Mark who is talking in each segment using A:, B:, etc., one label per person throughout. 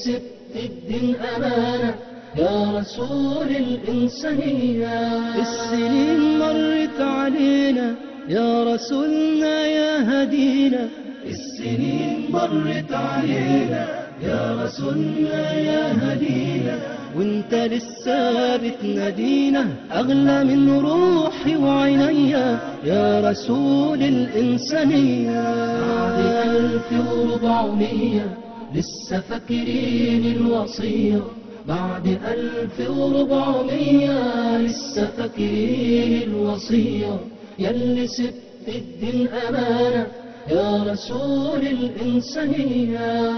A: سبت الدين أمانة يا رسول الإنسانية. السنين مرت علينا يا رسولنا يا هدينا، السنين مرت علينا يا رسولنا يا هدينا، وانت لسه بتنادينا أغلى من روحي وعينيا يا رسول الإنسانية. بعد 1400 لسه فاكرين الوصية، بعد 1400 لسه فاكرين الوصية، ياللي سبت الدين أمانة يا رسول الإنسانية.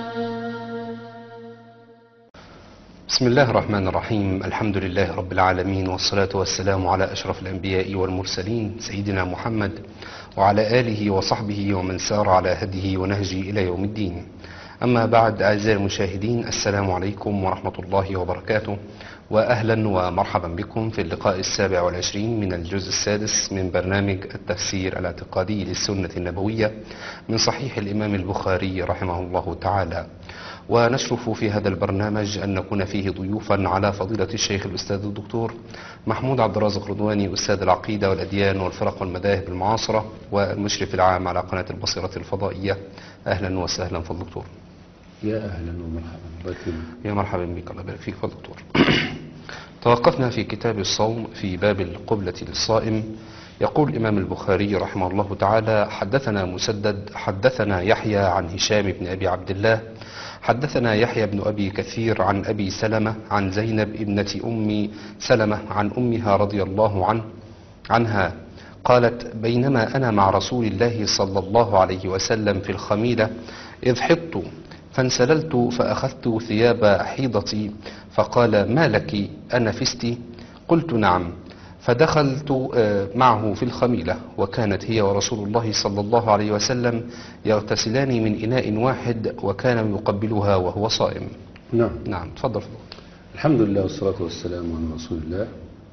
B: بسم الله الرحمن الرحيم. الحمد لله رب العالمين، والصلاة والسلام على أشرف الأنبياء والمرسلين سيدنا محمد وعلى آله وصحبه ومن سار على هديه ونهجه إلى يوم الدين. أما بعد، أعزائي المشاهدين، السلام عليكم ورحمة الله وبركاته، وأهلا ومرحبا بكم في اللقاء 27 من الجزء السادس من برنامج التفسير الاعتقادي للسنة النبوية من صحيح الإمام البخاري رحمه الله تعالى. ونشرف في هذا البرنامج أن نكون فيه ضيوفا على فضيلة الشيخ الأستاذ الدكتور محمود عبد الرازق رضواني، أستاذ العقيدة والأديان والفرق والمذاهب المعاصرة والمشرف العام على قناة البصيرة الفضائية. أهلا وسهلا فالدكتور.
C: يا أهلا ومرحبا بكم.
B: يا مرحبا بك، الله يبارك فيك فالدكتور. توقفنا في كتاب الصوم في باب القبلة للصائم. يقول الإمام البخاري رحمه الله تعالى: حدثنا مسدد حدثنا يحيى عن هشام بن أبي عبد الله حدثنا يحيى بن أبي كثير عن أبي سلمة عن زينب ابنة أم سلمة عن أمها رضي الله عنها قالت: بينما أنا مع رسول الله صلى الله عليه وسلم في الخميلة إذ حضت فانسللت فأخذت ثياب حيضتي فقال: ما لك أنفست؟ قلت: نعم. فدخلت معه في الخميلة، وكانت هي ورسول الله صلى الله عليه وسلم يغتسلان من إناء واحد، وكان يقبلها وهو صائم.
C: نعم
B: تفضل.
C: الحمد لله والصلاة والسلام على رسول الله.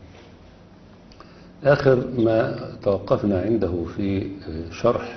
C: آخر ما توقفنا عنده في شرح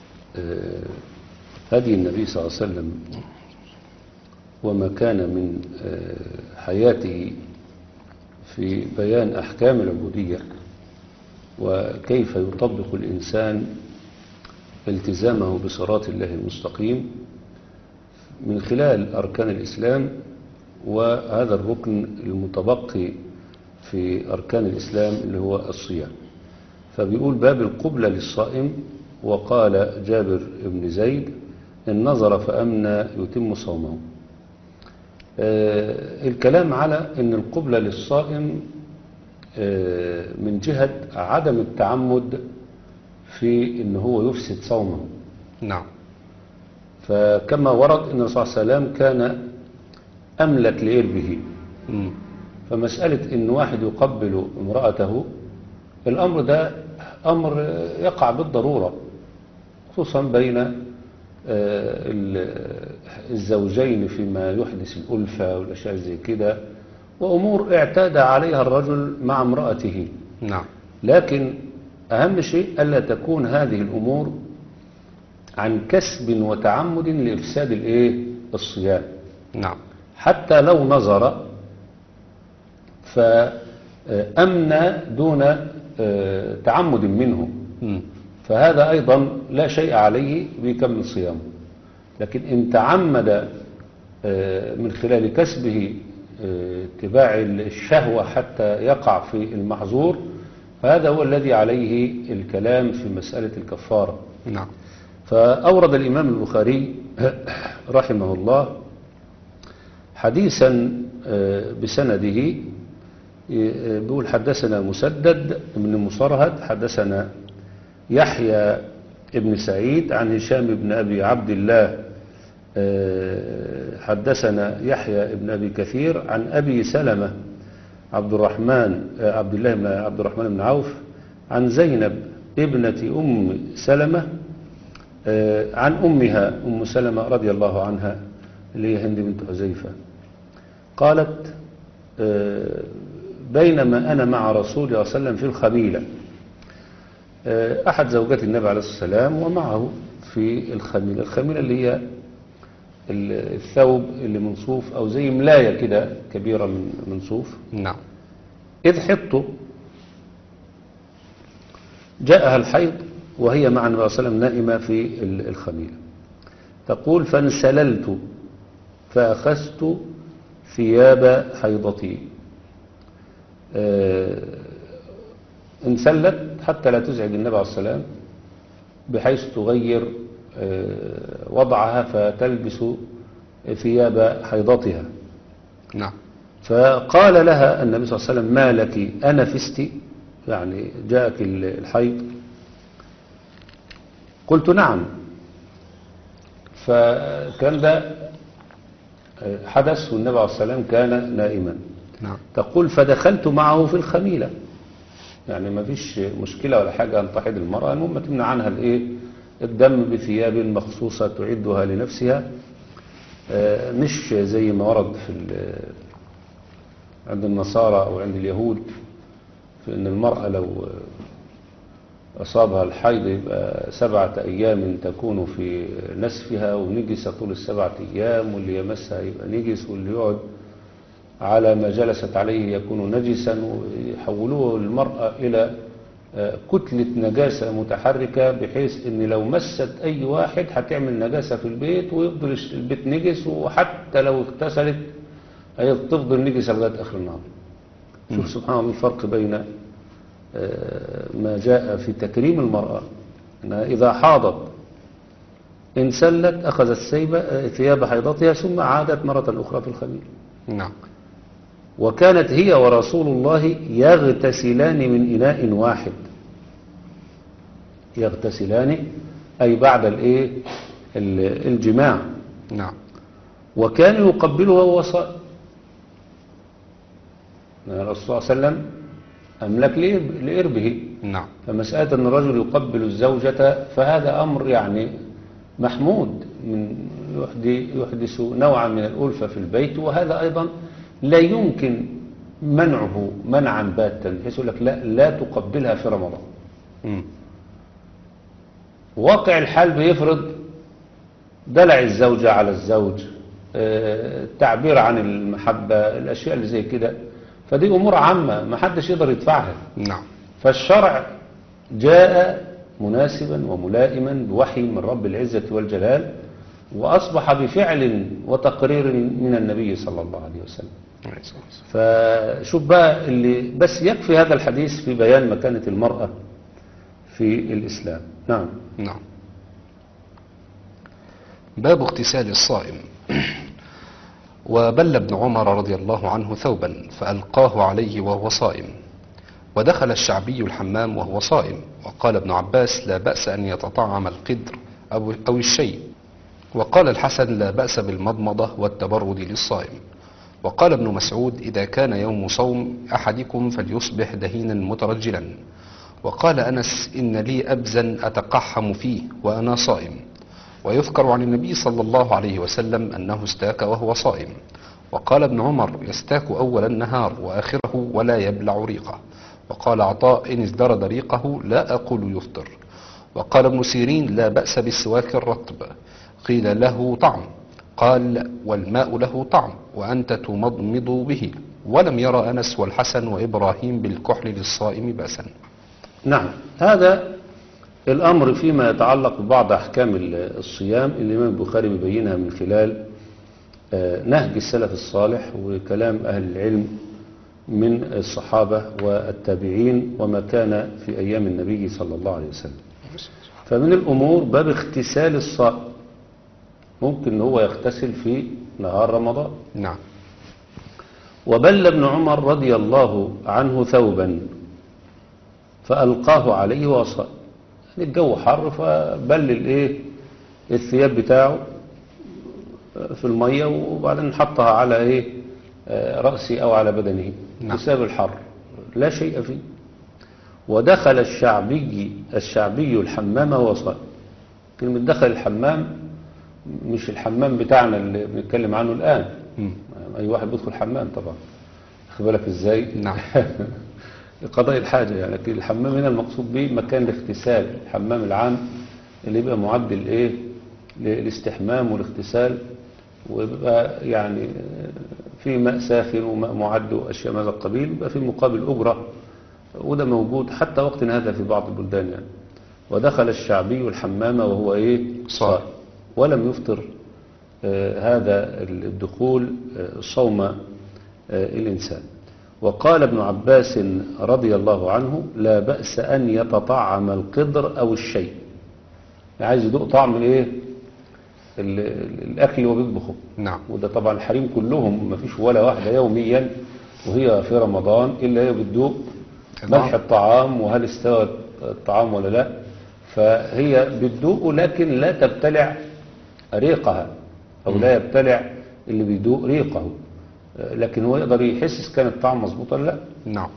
C: هدي النبي صلى الله عليه وسلم وما كان من حياته في بيان أحكام العبودية، وكيف يطبق الإنسان التزامه بصراط الله المستقيم من خلال أركان الإسلام، وهذا الركن المتبقي في أركان الإسلام اللي هو الصيام. فبيقول: باب القبلة للصائم. وقال جابر بن زيد: إن نظر فأمنى يتم صومه. الكلام على أن القبلة للصائم من جهة عدم التعمد في أنه هو يفسد صومه.
B: نعم.
C: فكما ورد أن الرسول صلى الله عليه وسلم كان أملك لإربه، فمسألة أن واحد يقبل امرأته، الأمر ده أمر يقع بالضرورة، خصوصا بين الزوجين فيما يحدث الألفة والأشياء زي كده، وأمور اعتاد عليها الرجل مع امرأته.
B: نعم.
C: لكن أهم شيء ألا تكون هذه الأمور عن كسب وتعمد لإفساد الصيام.
B: نعم.
C: حتى لو نظر فأمنى دون تعمد منه، فهذا أيضا لا شيء عليه بيكمل صيامه. لكن إن تعمد من خلال كسبه اتباع الشهوة حتى يقع في المحظور، فهذا هو الذي عليه الكلام في مسألة الكفارة.
B: نعم.
C: فأورد الإمام البخاري رحمه الله حديثا بسنده، بيقول: حدثنا مسدد بن مصرهد حدثنا يحيى ابن سعيد عن هشام بن أبي عبد الله حدثنا يحيى ابن أبي كثير عن أبي سلمة عبد الرحمن بن عوف عن زينب ابنة أم سلمة عن أمها أم سلمة رضي الله عنها اللي هي هند بنت حذيفة قالت: بينما أنا مع رسول الله صلى الله عليه وسلم في الخميلة، أحد زوجات النبي عليه الصلاة والسلام ومعه في الخميلة. الخميلة اللي هي الثوب اللي من صوف أو زي ملاية كده كبيرة من صوف.
B: نعم.
C: إذ حطوا جاءها الحيض وهي مع النبي صلى الله عليه وسلم نائمة في الخميلة. تقول فانسللت فأخذت ثياب حيضتي. انسلت حتى لا تزعج النبي عليه الصلاة والسلام بحيث تغير وضعها فتلبس ثياب حيضتها.
B: نعم.
C: فقال لها النبي صلى الله عليه وسلم ما لك أنفست، يعني جاءك الحيض؟ قلت نعم. فكان ده حدث والنبي عليه الصلاة والسلام كان نائما.
B: نعم.
C: تقول فدخلت معه في الخميلة، يعني ما فيش مشكلة ولا حاجة أن تحيض المرأة، المهم تمنع عنها الدم بثياب مخصوصة تعدها لنفسها، مش زي ما ورد عند النصارى أو عند اليهود في أن المرأة لو أصابها الحيض يبقى 7 أيام تكون في نسفها ونجسة طول ال7 أيام، واللي يمسها يبقى نجس، واللي يقعد على ما جلست عليه يكون نجسا، ويحولوه المرأة إلى كتلة نجاسة متحركة بحيث ان لو مست اي واحد هتعمل نجاسة في البيت ويفضل البيت نجس، وحتى لو اغتسلت هي تفضل نجسة لغاية اخر النهار. شوف سبحان الله الفرق بين ما جاء في تكريم المرأة انها اذا حاضت انسلت اخذت ثياب حيضتها ثم عادت مرة اخرى في الخميل.
B: نعم.
C: وكانت هي ورسول الله يغتسلان من إناء واحد. يغتسلان أي بعد الجماع.
B: نعم.
C: وكان يقبلها وهو صائم. الرسول صلى الله عليه وسلم أملك لإربه.
B: نعم.
C: فمسألة أن الرجل يقبل الزوجة فهذا أمر يعني محمود، من يحدث نوعا من الألفة في البيت، وهذا أيضا لا يمكن منعه منعا باتا، بحيث يقول لك لا تقبلها في رمضان. واقع الحال بيفرض دلع الزوجة على الزوج، التعبير عن المحبة، الأشياء اللي زي كده، فدي أمور عامة ما حدش يقدر يدفعها.
B: نعم.
C: فالشرع جاء مناسبا وملائما بوحي من رب العزة والجلال، وأصبح بفعل وتقرير من النبي صلى الله عليه وسلم. فشوف بقى اللي بس يكفي هذا الحديث في بيان مكانة المرأة في الإسلام. نعم.
B: نعم. باب اغتسال الصائم. وبل ابن عمر رضي الله عنه ثوبا فألقاه عليه وهو صائم، ودخل الشعبي الحمام وهو صائم، وقال ابن عباس لا بأس أن يتطعم القدر أو الشيء، وقال الحسن لا بأس بالمضمضة والتبرد للصائم، وقال ابن مسعود إذا كان يوم صوم أحدكم فليصبح دهينا مترجلا، وقال أنس إن لي أبزا أتقحم فيه وأنا صائم. ويذكر عن النبي صلى الله عليه وسلم أنه استاك وهو صائم. وقال ابن عمر يستاك أول النهار وآخره ولا يبلع ريقه. وقال عطاء إن ازدرد ريقه لا أقول يفطر. وقال ابن سيرين لا بأس بالسواك الرطب، قيل له طعم، قال والماء له طعم وأنت تمضمض به، ولم يرى أنس والحسن وإبراهيم بالكحل للصائم بأسا.
C: نعم. هذا الأمر فيما يتعلق ببعض أحكام الصيام اللي الإمام البخاري بيبينها من خلال نهج السلف الصالح وكلام أهل العلم من الصحابة والتابعين وما كان في أيام النبي صلى الله عليه وسلم. فمن الأمور باب اغتسال الصائم، ممكن هو يغتسل في نهار رمضان.
B: نعم.
C: وبل ابن عمر رضي الله عنه ثوبا فألقاه عليه وصائم، يعني الجو حر فبل الثياب بتاعه في المية وبعدين حطها على رأسي أو على بدنه بسبب الحر، لا شيء فيه. ودخل الشعبي الحمام وهو صائم. كلمة دخل الحمام مش الحمام بتاعنا اللي بنتكلم عنه الآن. أي واحد بيدخل حمام طبعا، خد بالك ازاي.
B: نعم.
C: لقضاء الحاجة يعني، لكن الحمام هنا المقصود به مكان الاغتسال، الحمام العام اللي يبقى معد للاستحمام والاغتسال ويبقى يعني في ماء ساخن وماء معد وأشياء من هذا القبيل، يبقى في مقابل أجرة، وده موجود حتى وقتنا هذا في بعض البلدان يعني. ودخل الشعبي الحمام وهو صائم ولم يفطر هذا الدخول صوم الإنسان. وقال ابن عباس رضي الله عنه: لا بأس أن يتطعم القدر أو الشيء، عايز يدوق طعم الأكل اللي هو بيطبخه.
B: نعم.
C: وده طبعا الحريم كلهم، ما فيش ولا واحدة يوميا وهي في رمضان إلا هي بتدوق ملح الطعام وهل استوى الطعام ولا لا، فهي بتدوق لكن لا تبتلع ريقها، أو لا يبتلع اللي بيدوق ريقه، لكن هو يقدر يحس كان الطعم مظبوط ولا لا.
B: نعم.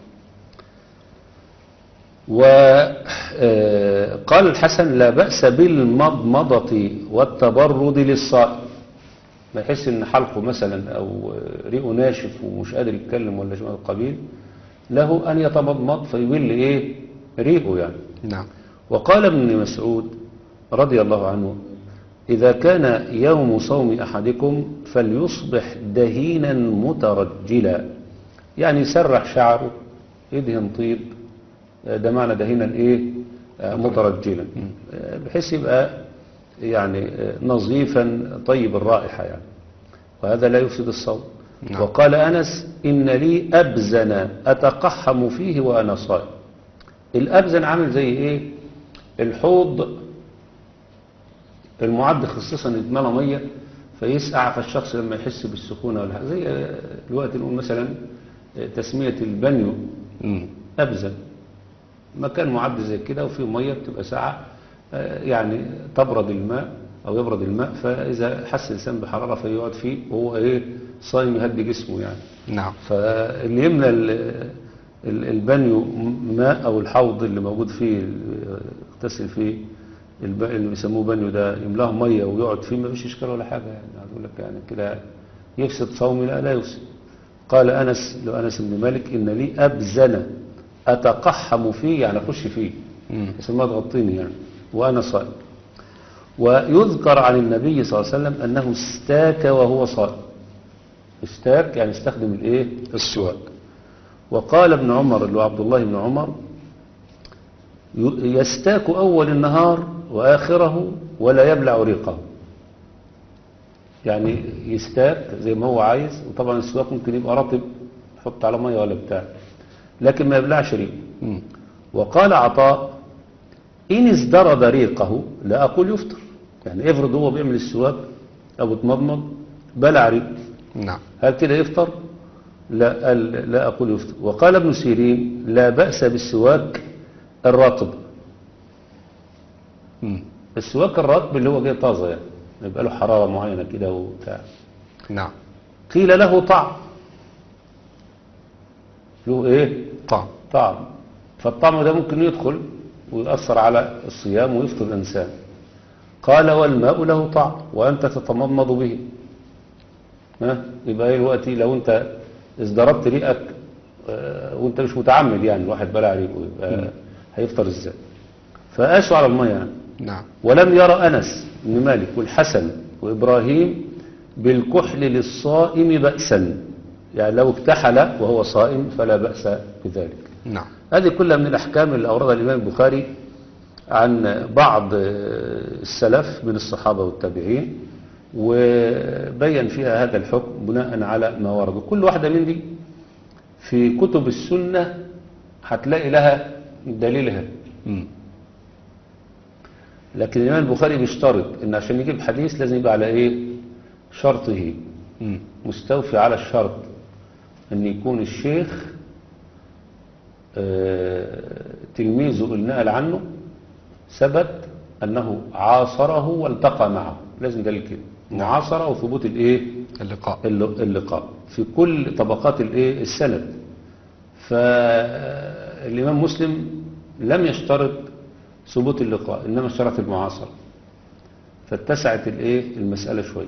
C: وقال الحسن: لا بأس بالمضمضة والتبرد للصائم، ما يحس ان حلقه مثلا او ريقه ناشف ومش قادر يتكلم ولا شيء من القبيل، له ان يتمضمض فيبل ريقه يعني.
B: نعم.
C: وقال ابن مسعود رضي الله عنه: إذا كان يوم صوم أحدكم فليصبح دهينا مترجلا، يعني يسرح شعره، يدهن طيب، ده معنى دهينا مترجلا، بحيث يبقى يعني نظيفا طيب الرائحة يعني، وهذا لا يفسد الصوم.
B: نعم.
C: وقال أنس: إن لي أبزن أتقحم فيه وأنا صائم. الأبزن عامل زي الحوض المعد خصيصا يتملى ميه فيسقع، فالشخص لما يحس بالسخونه ولا حاجه، زي الوقت نقول مثلا تسميه البانيو ابزن، مكان معد زي كده وفيه ميه بتبقى ساقعه، يعني تبرد الماء او يبرد الماء، فاذا حس الانسان بحراره فيقعد فيه وهو صايم يهدي جسمه يعني.
B: نعم.
C: فاللي يملى البانيو ماء او الحوض اللي موجود فيه يغتسل فيه اللي بيسموه بانيو ده، يملاه ميه ويقعد فيه، ما فيش اشكال ولا حاجه يعني. اقول لك يعني كده يفسد صومي؟ لا يفسد. قال انس لانس بن مالك: ان لي ابزن اتقحم فيه، يعني اخش فيه اسمها تغطيني يعني وانا صائم. ويذكر عن النبي صلى الله عليه وسلم انه استاك وهو صائم. استاك يعني استخدم السواك. وقال ابن عمر اللي هو عبد الله بن عمر: يستاك أول النهار وآخره ولا يبلع ريقه، يعني يستاك زي ما هو عايز، وطبعا السواك ممكن يبقى رطب يحط على ميه ولا بتاع، لكن ما يبلعش ريقه. وقال عطاء: إن ازدرد ريقه لا أقول يفطر، يعني افرض هو بيعمل السواك أو بتمضمض بلع ريقه،
B: نعم،
C: هل كده يفطر؟ لا أقول يفطر. وقال ابن سيرين: لا بأس بالسواك الرطب. السواك الرطب اللي هو جاي طازه يعني، يبقى له حرارة معينة كده وبتاع.
B: نعم.
C: قيل له طعم، له طعم، فالطعم ده ممكن يدخل ويأثر على الصيام ويفطر الإنسان. قال: والماء له طعم وأنت تتمضمض به. يبقى دلوقتي لو أنت ازدربت ريقك وأنت مش متعمد، يعني الواحد بلع ريقه، يبقى هيفطر ازاي؟ فقاسوا على المية يعني.
B: نعم.
C: ولم يرى أنس بن مالك والحسن وإبراهيم بالكحل للصائم بأسا، يعني لو اكتحل وهو صائم فلا بأس بذلك.
B: نعم.
C: هذه كلها من الأحكام اللي أوردها الإمام البخاري عن بعض السلف من الصحابة والتابعين، وبين فيها هذا الحكم بناء على ما ورد. كل واحدة من دي في كتب السنة هتلاقي لها دليلها. لكن الإمام البخاري بيشترط إن عشان يجيب حديث لازم يبقى على شرطه، مستوفي على الشرط، أن يكون الشيخ تلميذه اللي نقل عنه ثبت أنه عاصره والتقى معه، لازم دليل كده، معاصرة وثبوت اللقاء في كل طبقات السند. فالإمام مسلم لم يشترط ثبوت اللقاء، إنما اشترط المعاصرة، فاتسعت المسألة شوية.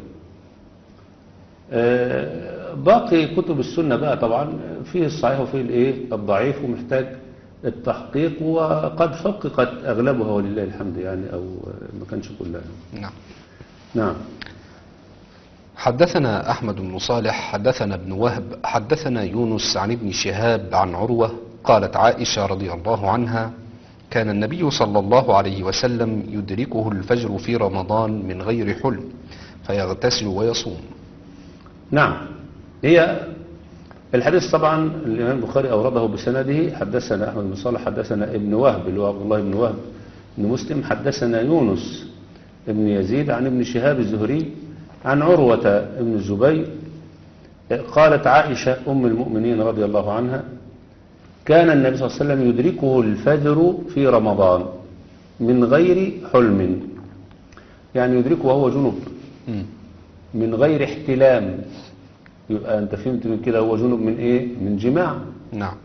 C: باقي كتب السنة بقى طبعا فيه الصحيح وفيه الضعيف، ومحتاج التحقيق، وقد حققت أغلبها ولله الحمد يعني، أو ما كانش كلها.
B: نعم.
C: نعم.
B: حدثنا أحمد بن صالح حدثنا ابن وهب حدثنا يونس عن ابن شهاب عن عروة قالت عائشة رضي الله عنها كان النبي صلى الله عليه وسلم يدركه الفجر في رمضان من غير حلم فيغتسل ويصوم.
C: نعم. هي الحديث طبعا الإمام البخاري أورده بسنده. حدثنا أحمد بن صالح حدثنا ابن وهب اللي هو عبد الله بن وهب بن مسلم حدثنا يونس ابن يزيد عن ابن شهاب الزهري عن عروة ابن الزبير قالت عائشة أم المؤمنين رضي الله عنها كان النبي صلى الله عليه وسلم يدركه الفجر في رمضان من غير حلم، يعني يدركه وهو جنب من غير احتلام. يبقى أنت فهمت من كده هو جنب من إيه؟ من جماع.
B: نعم.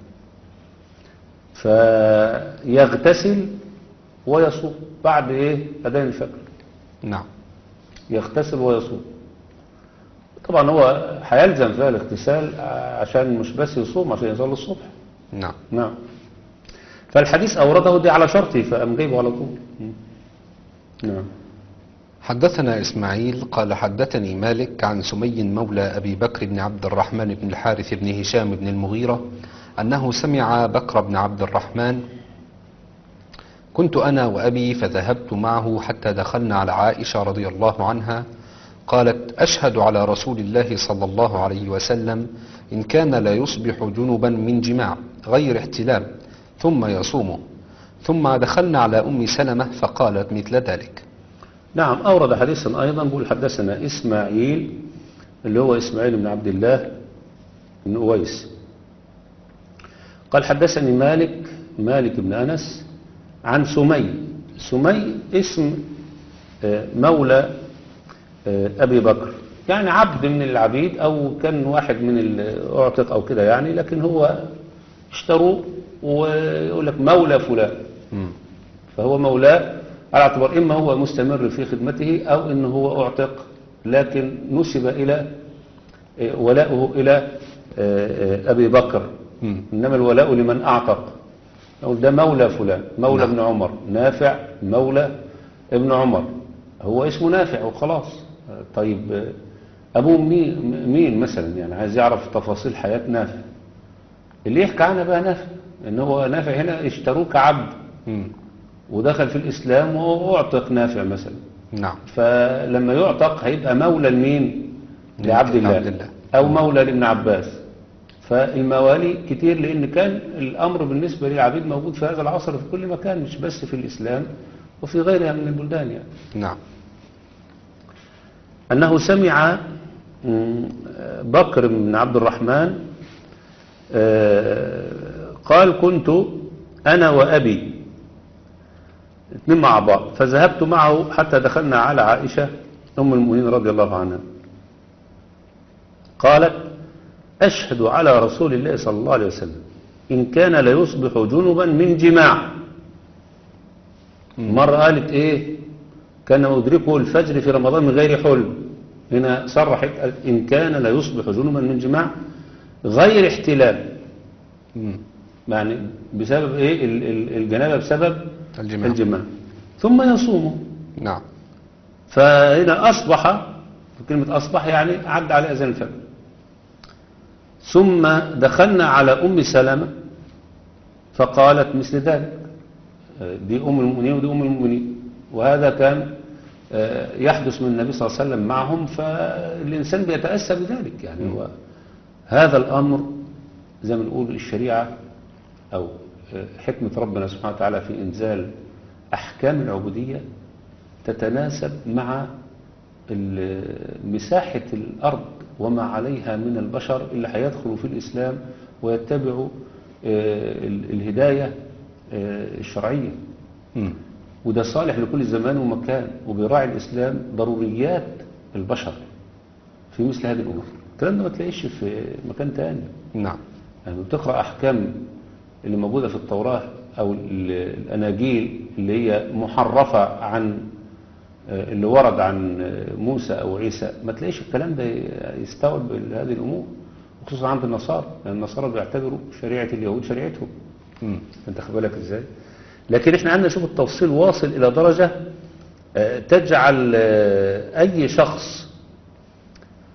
C: فيغتسل ويصوم بعد إيه؟ أذان الفجر.
B: نعم.
C: يغتسل ويصوم. طبعا هو هيلزم فيها الاغتسال عشان مش بس يصوم، عشان يصلي الصبح.
B: نعم.
C: نعم. فالحديث أورده دي على شرطي فأم جايبه على طول. نعم.
B: حدثنا إسماعيل قال حدثني مالك عن سمي مولى أبي بكر بن عبد الرحمن بن الحارث بن هشام بن المغيرة أنه سمع بكر بن عبد الرحمن كنت أنا وأبي فذهبت معه حتى دخلنا على عائشة رضي الله عنها قالت أشهد على رسول الله صلى الله عليه وسلم إن كان لا يصبح جنبا من جماع غير احتلام ثم يصومه. ثم دخلنا على أم سلمة فقالت مثل ذلك.
C: نعم. أورد حديثا أيضا بقول حدثنا إسماعيل اللي هو إسماعيل بن عبد الله بن أويس قال حدثني مالك بن أنس عن سمي اسم مولى أبي بكر، يعني عبد من العبيد أو كان واحد من الأعتق أو كده يعني، لكن هو اشتروه ويقول لك مولى فلان. فهو مولاه على اعتبار إما هو مستمر في خدمته أو إنه هو أعتق، لكن نسب إلى ولاؤه إلى أبي بكر. إنما الولاء لمن أعتق. نقول ده مولى فلان، مولى ابن عمر، نافع مولى ابن عمر، هو اسمه نافع وخلاص. طيب أبوه مين مثلا؟ يعني عايز يعرف تفاصيل حياة نافع، اللي يحكي عنها بقى نافع، إن هو نافع هنا اشتروه كعبد ودخل في الإسلام وأعتق نافع مثلا.
B: نعم.
C: فلما يعتق هيبقى مولى لمين؟ لعبد الله أو مولى لابن عباس. فالموالي كتير، لأن كان الأمر بالنسبة للعبيد موجود في هذا العصر في كل مكان، مش بس في الإسلام وفي غيرها من البلدان يعني.
B: نعم.
C: أنه سمع بكر بن عبد الرحمن قال كنت أنا وأبي اثنين مع بعض فذهبت معه حتى دخلنا على عائشة أم المؤمنين رضي الله عنها قالت أشهد على رسول الله صلى الله عليه وسلم إن كان ليصبح جنبا من جماع. مرة قالت إيه؟ كان يدركه الفجر في رمضان من غير حلم. هنا صرحت إن كان ليصبح جنبا من جماع غير احتلام. يعني بسبب إيه؟ الجنابة بسبب الجماع. ثم يصومه.
B: نعم.
C: فهنا أصبح، كلمة أصبح يعني عد على أذان الفجر. ثم دخلنا على أم سلمة فقالت مثل ذلك. دي أم المؤمنين ودي أم المؤمنين، وهذا كان يحدث من النبي صلى الله عليه وسلم معهم، فالإنسان بيتأسى بذلك. يعني هو هذا الأمر زي ما نقول الشريعة أو حكمة ربنا سبحانه وتعالى في إنزال أحكام العبودية تتناسب مع مساحة الأرض وما عليها من البشر اللي هيدخلوا في الإسلام ويتبعوا الهداية الشرعية. وده صالح لكل زمان ومكان، وبيراعي الإسلام ضروريات البشر في مثل هذه الأمور. الكلام ده ما تلاقيش في مكان تاني.
B: نعم.
C: يعني بتقرأ أحكام اللي موجودة في التوراة أو الأناجيل اللي هي محرفة عن اللي ورد عن موسى أو عيسى، ما تلاقيش الكلام ده يستوعب هذه الأمور، وخصوصا عند النصارى، لأن النصارى بيعتبروا شريعة اليهود شريعتهم. أنت خد بالك إزاي؟ لكن إحنا عندنا شوف التفصيل واصل إلى درجة تجعل أي شخص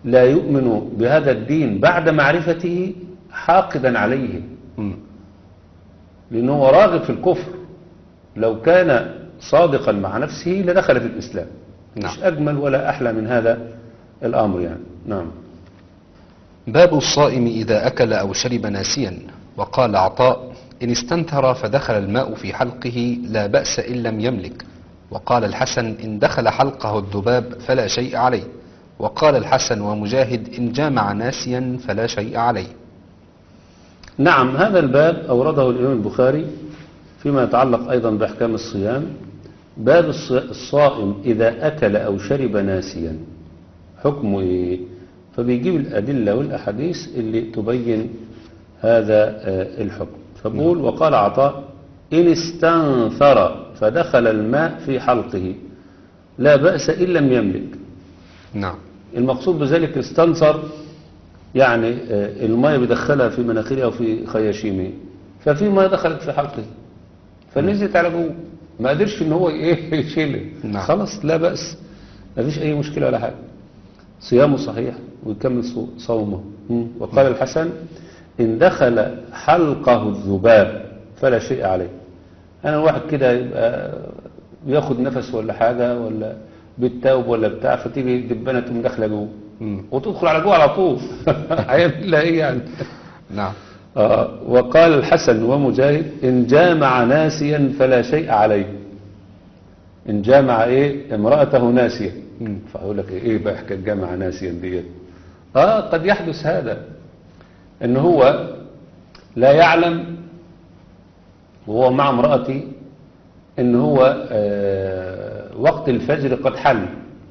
C: لا يؤمن بهذا الدين بعد معرفته حاقدا عليه،
B: مم.
C: لأنه هو راغب في الكفر. لو كان صادقا مع نفسه لدخل في الإسلام. مش
B: نعم.
C: أجمل ولا أحلى من هذا الأمر يعني. نعم.
B: باب الصائم إذا أكل أو شرب ناسيا. وقال عطاء: إن استنثر فدخل الماء في حلقه لا بأس إن لم يملك. وقال الحسن: إن دخل حلقه الذباب فلا شيء عليه. وقال الحسن ومجاهد: إن جامع ناسيا فلا شيء عليه.
C: نعم، هذا الباب أورده الإمام البخاري فيما يتعلق أيضا بأحكام الصيام. باب الصائم إذا أكل أو شرب ناسيا حكمه إيه؟ فبيجيب الأدلة والأحاديث اللي تبين هذا الحكم. فبقول: وقال عطاء: إن استنثر فدخل الماء في حلقه لا بأس إن لم يملك.
B: نعم.
C: المقصود بذلك استنثر يعني الماء بيدخلها في مناخيره أو في خياشيمه، ففي ماء دخلت في حلقه فنزلت على جوه، ما قدرش ان هو ايه يشيلها.
B: نعم.
C: خلاص لا بأس، ما فيش اي مشكلة ولا حاجة، صيامه صحيح ويكمل صومه. وقال الحسن: ان دخل حلقه الذباب فلا شيء عليه. انا واحد كده يبقى بياخد نفس ولا حاجة ولا بالتوب ولا بتاع، فتيجي دبانة تقوم داخله جوه وتدخل على جوه على طول. هيعمل لها ايه يعني؟
B: نعم.
C: وقال الحسن ومجاهد: إن جامع ناسيا فلا شيء عليه. إن جامع إيه امرأته ناسيا. فأقول لك إيه بقى حكاية جامع ناسيا ديت؟ قد يحدث هذا، إن هو لا يعلم وهو مع امرأتي إن هو وقت الفجر قد حل،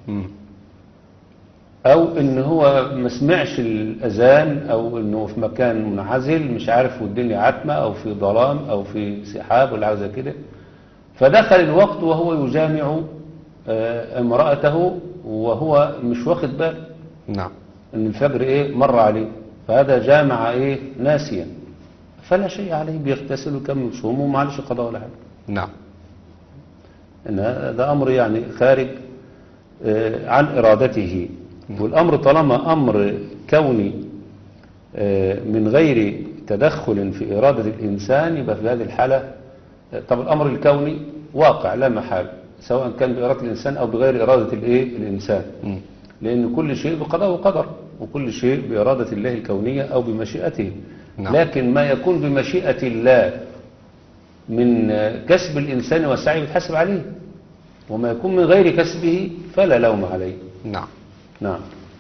C: او ان هو ما سمعش الاذان، او انه في مكان منعزل مش عارف والدنيا عتمة او في ظلام او في سحاب ولا حاجه كده، فدخل الوقت وهو يجامع امرأته وهو مش واخد باله
B: نعم.
C: ان الفجر ايه مر عليه، فهذا جامع ايه ناسيا فلا شيء عليه، بيغتسل ويكمل صومه وما عليش قضاء ولا حاجه.
B: نعم.
C: ان هذا امر يعني خارج عن ارادته، والأمر طالما أمر كوني من غير تدخل في إرادة الإنسان، يبقى في هذه الحالة طب الأمر الكوني واقع لا محال، سواء كان بإرادة الإنسان أو بغير إرادة الإنسان، لأن كل شيء بقضاء وقدر، وكل شيء بإرادة الله الكونية أو بمشيئته.
B: نعم.
C: لكن ما يكون بمشيئة الله من كسب الإنسان والسعي بيتحاسب عليه، وما يكون من غير كسبه فلا لوم عليه.
B: نعم.
C: نعم.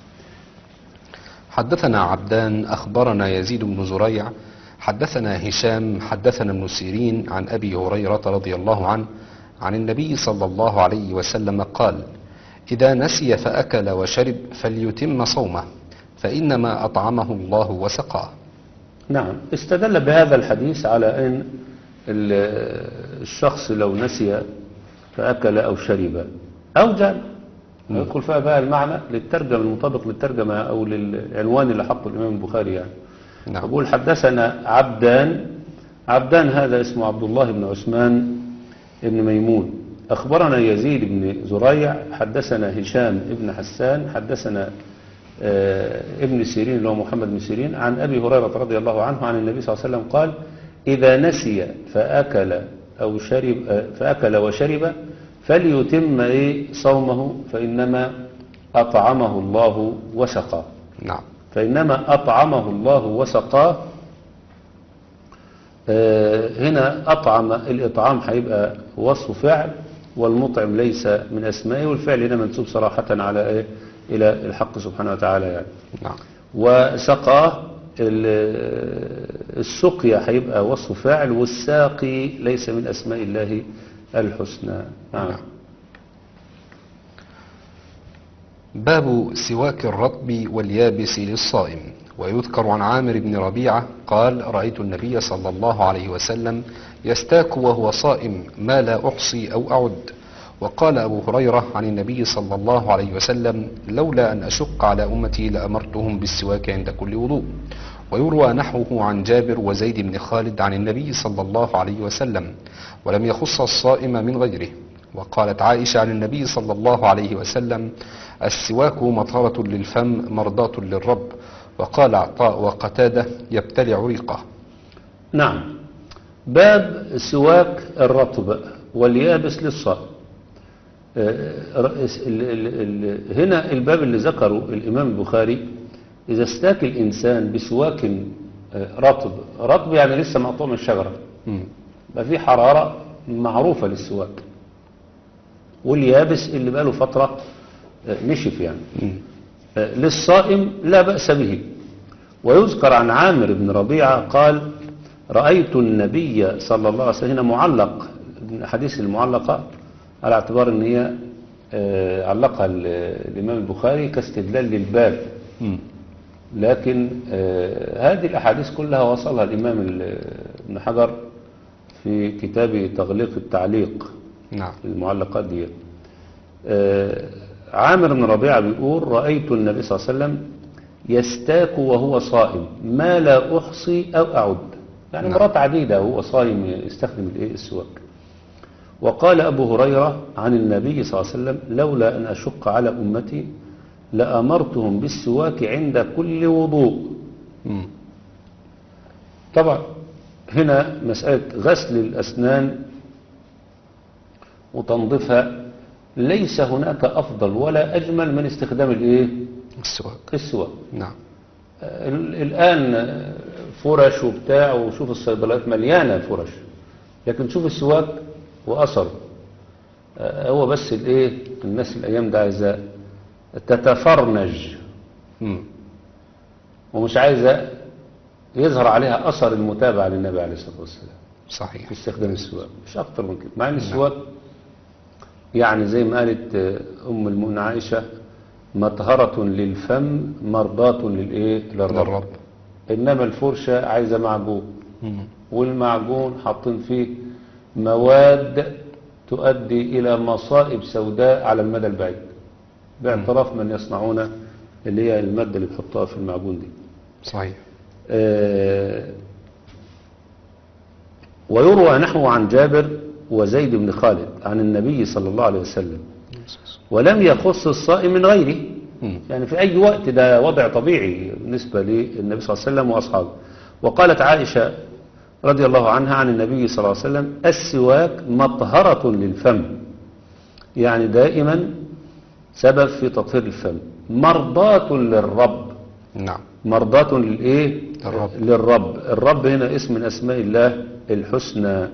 B: حدثنا عبدان أخبرنا يزيد بن زريع حدثنا هشام حدثنا ابن سيرين عن أبي هريرة رضي الله عنه عن النبي صلى الله عليه وسلم قال: إذا نسي فأكل وشرب فليتم صومه فإنما أطعمه الله وسقاه.
C: نعم، استدل بهذا الحديث على أن الشخص لو نسي فأكل أو شرب أو جامع يدخل فيها بقى المعنى للترجمة المطابق للترجمة أو للعنوان اللي حطه الإمام البخاري يعني.
B: نعم.
C: أقول: حدثنا عبدان هذا اسمه عبد الله بن عثمان بن ميمون. أخبرنا يزيد بن زريع حدثنا هشام بن حسان حدثنا ابن سيرين اللي هو محمد بن سيرين عن أبي هريرة رضي الله عنه عن النبي صلى الله عليه وسلم قال: إذا نسي فأكل وشرب فليتم صومه فإنما أطعمه الله وسقاه.
B: نعم.
C: فإنما أطعمه الله وسقاه. هنا أطعم، الإطعام هيبقى وصف فعل، والمطعم ليس من أسمائه، والفعل هنا منسوب صراحة على إلى الحق سبحانه وتعالى يعني.
B: نعم.
C: وسقاه، السقيا هيبقى وصف فاعل، والساقي ليس من أسماء الله الحسنى. نعم.
B: باب سواك الرطب واليابس للصائم. ويذكر عن عامر بن ربيعة قال: رأيت النبي صلى الله عليه وسلم يستاك وهو صائم ما لا أحصي أو أعد. وقال أبو هريرة عن النبي صلى الله عليه وسلم: لولا أن أشق على أمتي لأمرتهم بالسواك عند كل وضوء. ويروى نحوه عن جابر وزيد بن خالد عن النبي صلى الله عليه وسلم، ولم يخص الصائم من غيره. وقالت عائشة عن النبي صلى الله عليه وسلم: السواك مطهرة للفم مرضاة للرب. وقال عطاء وقتادة: يبتلع ريقه.
C: نعم. باب سواك الرطب واليابس للصائم. هنا الباب اللي ذكره الإمام البخاري: إذا استاك الإنسان بسواك رطب يعني لسه مقطوع من الشجرة، بقى في حرارة معروفة للسواك، واليابس اللي بقى له فترة نشف يعني. للصائم لا بأس به. ويذكر عن عامر بن ربيعة قال: رأيت النبي صلى الله عليه وسلم، هنا معلق، حديث المعلقة على اعتبار ان هي علقها الإمام البخاري كاستدلال للباب، لكن هذه الأحاديث كلها وصلها الإمام ابن حجر في كتاب تغليق التعليق.
B: نعم.
C: المعلقات دي. عامر بن ربيعة بيقول: رأيت النبي صلى الله عليه وسلم يستاك وهو صائم ما لا أحصي أو أعد، يعني
B: نعم.
C: مرات عديدة وهو صائم يستخدم السواك. وقال أبو هريرة عن النبي صلى الله عليه وسلم: لولا أن أشق على أمتي لأمرتهم بالسواك عند كل وضوء. طبعا هنا مسألة غسل الأسنان وتنظيفها ليس هناك أفضل ولا أجمل من استخدام السواك.
B: نعم.
C: الآن فرش وبتاع، وشوف الصيدليات مليانة فرش، لكن شوف السواك وأثره. هو بس الناس الأيام ده عايزة تتفرنج، ومش عايزة يظهر عليها أثر المتابعة للنبي عليه الصلاة والسلام.
B: صحيح.
C: في استخدام السواك مش أكتر من كده، مع أن السواك يعني زي ما قالت أم المؤمنين عائشة: مطهرة للفم مرضاة للرب. إنما الفرشة عايزة معجون، والمعجون حاطين فيه مواد تؤدي إلى مصائب سوداء على المدى البعيد، باعتراف من يصنعون اللي هي المادة اللي بيحطوها في المعجون دي.
B: صحيح.
C: ويروى نحو عن جابر وزيد بن خالد عن النبي صلى الله عليه وسلم، ولم يخص الصائم من غيره، يعني في أي وقت، ده وضع طبيعي بالنسبة للنبي صلى الله عليه وسلم وأصحابه. وقالت عائشة رضي الله عنها عن النبي صلى الله عليه وسلم: السواك مطهرة للفم، يعني دائما سبب في تطهير الفم، مرضاة للرب.
B: نعم.
C: مرضاة للرب. الرب هنا اسم من أسماء الله الحسنى،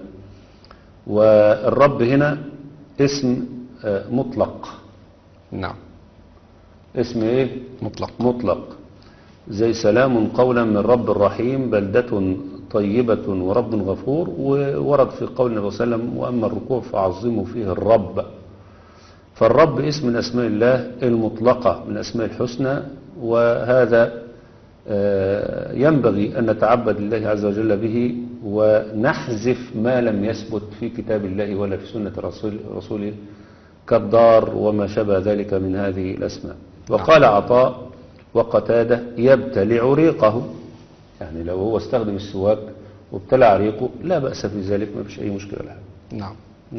C: والرب هنا اسم مطلق.
B: نعم.
C: اسم مطلق، زي سلام قولا من رب رحيم، بلدة طيبة ورب غفور. وورد في قول النبي صلى الله عليه وسلم: وأما الركوع فعظموا فيه الرب. فالرب اسم من أسماء الله المطلقة من أسماء الحسنى، وهذا ينبغي أن نتعبد الله عز وجل به، ونحذف ما لم يثبت في كتاب الله ولا في سنة رسوله كالدار وما شابه ذلك من هذه الأسماء. وقال عطاء وقتادة: يبتلع ريقه، يعني لو هو استخدم السواك وابتلع ريقه لا بأس في ذلك، ما فيش أي مشكلة لها.
B: نعم.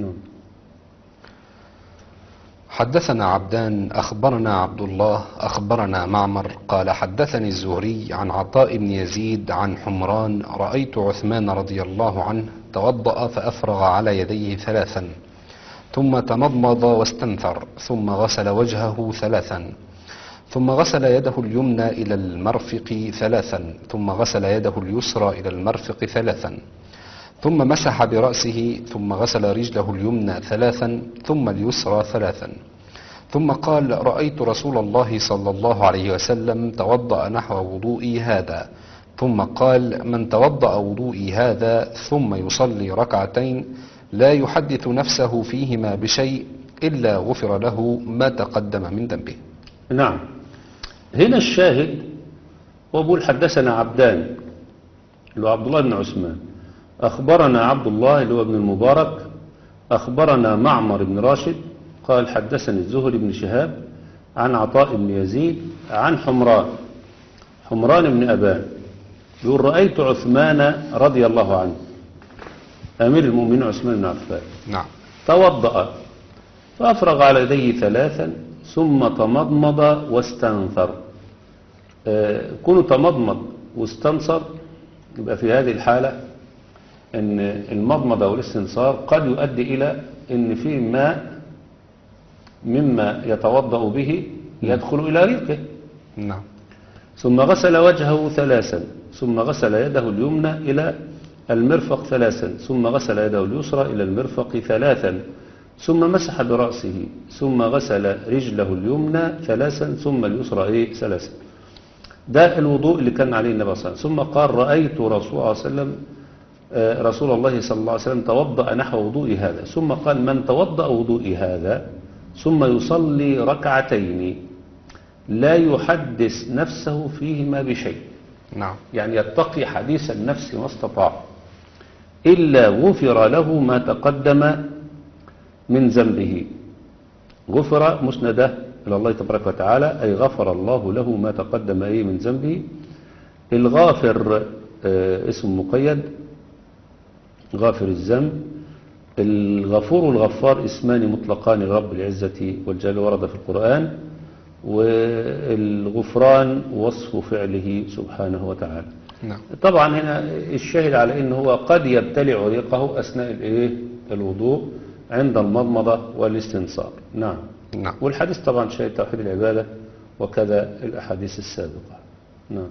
B: حدثنا عبدان أخبرنا عبد الله أخبرنا معمر قال: حدثني الزهري عن عطاء بن يزيد عن حمران: رأيت عثمان رضي الله عنه توضأ فأفرغ على يديه 3، ثم تمضمض واستنثر، ثم غسل وجهه 3، ثم غسل يده اليمنى إلى المرفق 3، ثم غسل يده اليسرى إلى المرفق 3، ثم مسح برأسه، ثم غسل رجله اليمنى 3، ثم اليسرى 3، ثم قال: رأيت رسول الله صلى الله عليه وسلم توضأ نحو وضوئي هذا، ثم قال: من توضأ وضوئي هذا ثم يصلي ركعتين لا يحدث نفسه فيهما بشيء إلا غفر له ما تقدم من ذنبه.
C: نعم. هنا الشاهد وأقول: حدثنا عبدان اللي هو عبد الله بن عثمان، أخبرنا عبد الله اللي هو ابن المبارك، أخبرنا معمر بن راشد قال: حدثني الزهري بن شهاب عن عطاء بن يزيد عن حمران بن أبان، يقول: رأيت عثمان رضي الله عنه أمير المؤمنين عثمان بن عفان
B: نعم.
C: توضأ فأفرغ على يديه ثلاثا ثم تمضمض واستنثر. كونه تمضمض واستنثر يبقى في هذه الحالة ان المضمضة والاستنثار قد يؤدي إلى ان في ماء مما يتوضأ به يدخل إلى ريقه.
B: نعم.
C: ثم غسل وجهه ثلاثا ثم غسل يده اليمنى إلى المرفق ثلاثا ثم غسل يده اليسرى إلى المرفق ثلاثا ثم مسح برأسه ثم غسل رجله اليمنى ثلاثا ثم اليسرى ثلاثا. ده الوضوء اللي كان عليه النبي صلى الله عليه وسلم. ثم قال رأيت رسول الله صلى الله عليه وسلم توضأ نحو وضوء هذا. ثم قال من توضأ وضوء هذا ثم يصلي ركعتين لا يحدث نفسه فيهما بشيء.
B: نعم.
C: يعني يتقي حديث النفس ما استطاع إلا غفر له ما تقدم من ذنبه. غفر مسنده إلى الله تبارك وتعالى، أي غفر الله له ما تقدم من ذنبه. الغافر اسم مقيد، غافر الذنب. الغفور والغفار اسمان مطلقان لرب العزة والجلال ورد في القرآن، والغفران وصف فعله سبحانه وتعالى.
B: نعم.
C: طبعا هنا الشاهد على انه هو قد يبتلع ريقه اثناء الوضوء عند المضمضة والاستنصار. نعم.
B: نعم.
C: والحديث طبعا شاهد توحيد العبادة وكذا الأحاديث السابقة. نعم.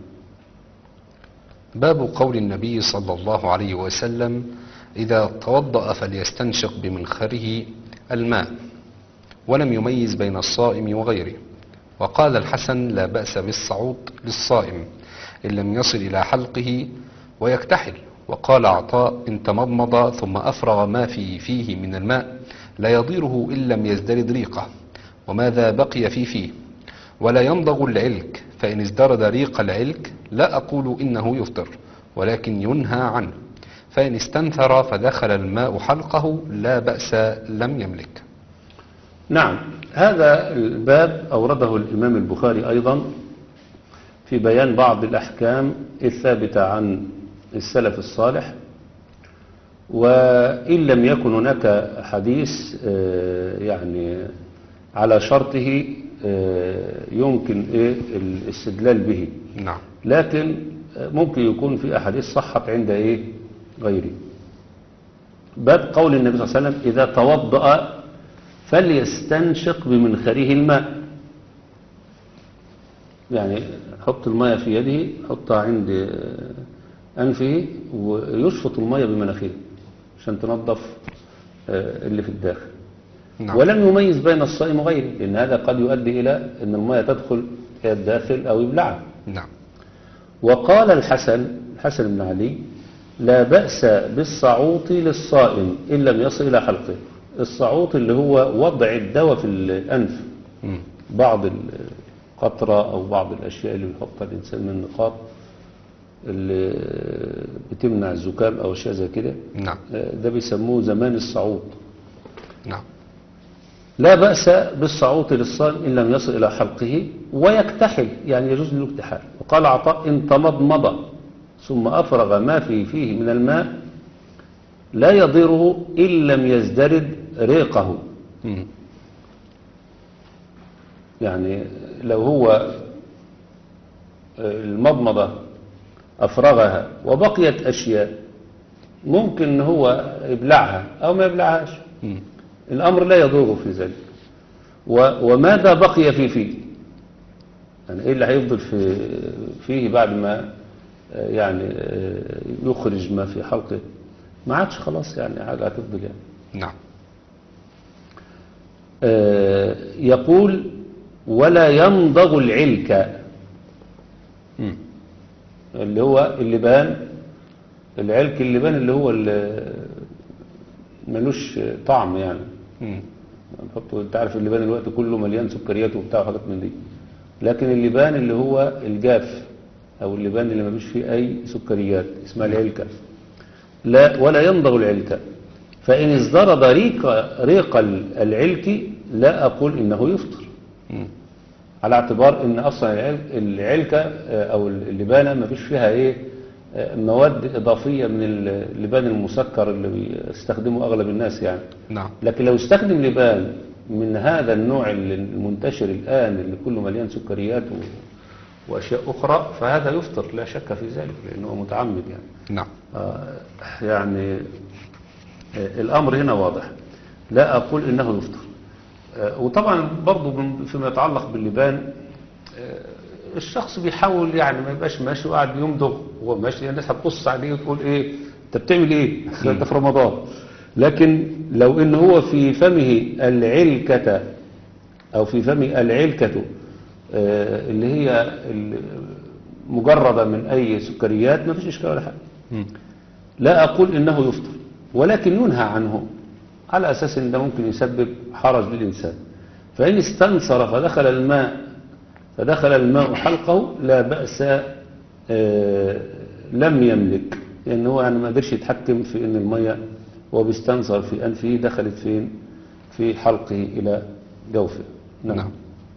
B: باب قول النبي صلى الله عليه وسلم إذا توضأ فليستنشق بمنخره الماء، ولم يميز بين الصائم وغيره. وقال الحسن لا بأس بالصعود للصائم إن لم يصل إلى حلقه ويكتحل. وقال عطاء إن تمضمض ثم أفرغ ما في فيه من الماء لا يضيره إن لم يزدرد ريقه وماذا بقي في فيه، ولا يمضغ العلك، فإن ازدرد ريق العلك لا أقول إنه يفطر ولكن ينهى عنه، فإن استنثر فدخل الماء حلقه لا بأس لم يملك.
C: نعم. هذا الباب أورده الإمام البخاري أيضا في بيان بعض الأحكام الثابتة عن السلف الصالح، وإن لم يكن هناك حديث يعني على شرطه يمكن الاستدلال به.
B: نعم.
C: لكن ممكن يكون في أحاديث صحت عند غيره. باب قول النبي صلى الله عليه وسلم إذا توضأ فليستنشق بمنخره الماء. يعني حط الماء في يده، حطها عند أنفه ويشفط الماء بمناخيره عشان تنظف اللي في الداخل.
B: نعم.
C: ولم يميز بين الصائم وغيره، لأن هذا قد يؤدي إلى أن الماء تدخل إلى الداخل أو يبلعها.
B: نعم.
C: وقال الحسن بن علي لا بأس بالصعوط للصائم إن لم يصل إلى حلقه. الصعوط اللي هو وضع الدواء في الأنف، بعض القطرة أو بعض الأشياء اللي بيحطها الإنسان من النقاط اللي بتمنع الزكام أو أشياء زي كده.
B: نعم.
C: ده بيسموه زمان الصعوط.
B: نعم.
C: لا بأس بالصعوط للصائم إن لم يصل إلى حلقه ويكتحل، يعني يجوز له الاكتحال. وقال عطاء إن تمضمض ثم أفرغ ما فيه من الماء لا يضره إن لم يزدرد ريقه. يعني لو هو المضمضة أفرغها وبقيت أشياء ممكن هو يبلعها أو ما يبلعهاش، الأمر لا يضره في ذلك. وماذا بقي فيه، يعني إيه اللي هيفضل فيه بعد ما يعني يخرج ما في حلقه؟ ما عادش خلاص، يعني حاجة هتفضل يعني.
B: نعم.
C: يقول ولا يمضغ العلك، اللي هو اللبان. العلك اللبان اللي هو ملوش طعم يعني. انت عارف اللبان الوقت كله مليان سكريات وبتاع وحاجات من دي، لكن اللبان اللي هو الجاف او اللبان اللي ملوش فيه اي سكريات اسمها العلكة. لا ولا يمضغ العلكة، فإن ازدرد ريق العلك لا أقول إنه يفطر، على اعتبار إن أصلا العلكة أو اللبانة ما فيش فيها مواد إضافية من اللبان المسكر اللي بيستخدمه أغلب الناس يعني.
B: نعم.
C: لكن لو استخدم لبان من هذا النوع المنتشر الآن اللي كله مليان سكريات وأشياء أخرى، فهذا يفطر لا شك في ذلك لأنه متعمد يعني.
B: نعم.
C: يعني الأمر هنا واضح، لا أقول إنه يفطر. وطبعا برضو فيما يتعلق باللبان، الشخص بيحاول يعني ما يبقاش ماشي وقاعد يمضغ وهو ماشي، الناس هتبص عليه وتقول ايه انت بتعمل ايه ده في رمضان. لكن لو ان هو في فمه العلكة او في فمه العلكة اللي هي مجردة من اي سكريات، ما فيش اشكال ولا حاجة. لا اقول انه يفطر، ولكن ينهى عنه على اساس ان ده ممكن يسبب حرج للانسان. فان استنصر فدخل الماء حلقه لا بأس، لم يملك، لأن هو يعني ما قدرش يتحكم في أن المية وهو بيستنصر في أنفه دخلت فين؟ في حلقه إلى جوفه.
B: نعم.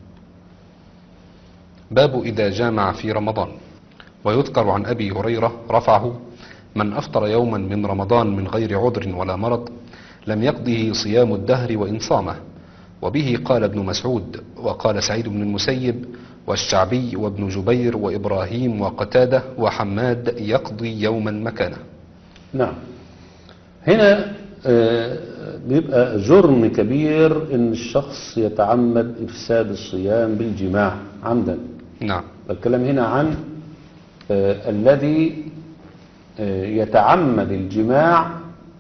B: باب إذا جامع في رمضان. ويذكر عن أبي هريرة رفعه: من أفطر يوما من رمضان من غير عذر ولا مرض لم يقضه صيام الدهر وإن صامه. وبه قال ابن مسعود، وقال سعيد بن المسيب والشعبي وابن جبير وإبراهيم وقتادة وحماد يقضي يوما مكانه.
C: نعم. هنا بيبقى جرم كبير ان الشخص يتعمد افساد الصيام بالجماع عمدا.
B: نعم.
C: الكلام هنا عن الذي يتعمد الجماع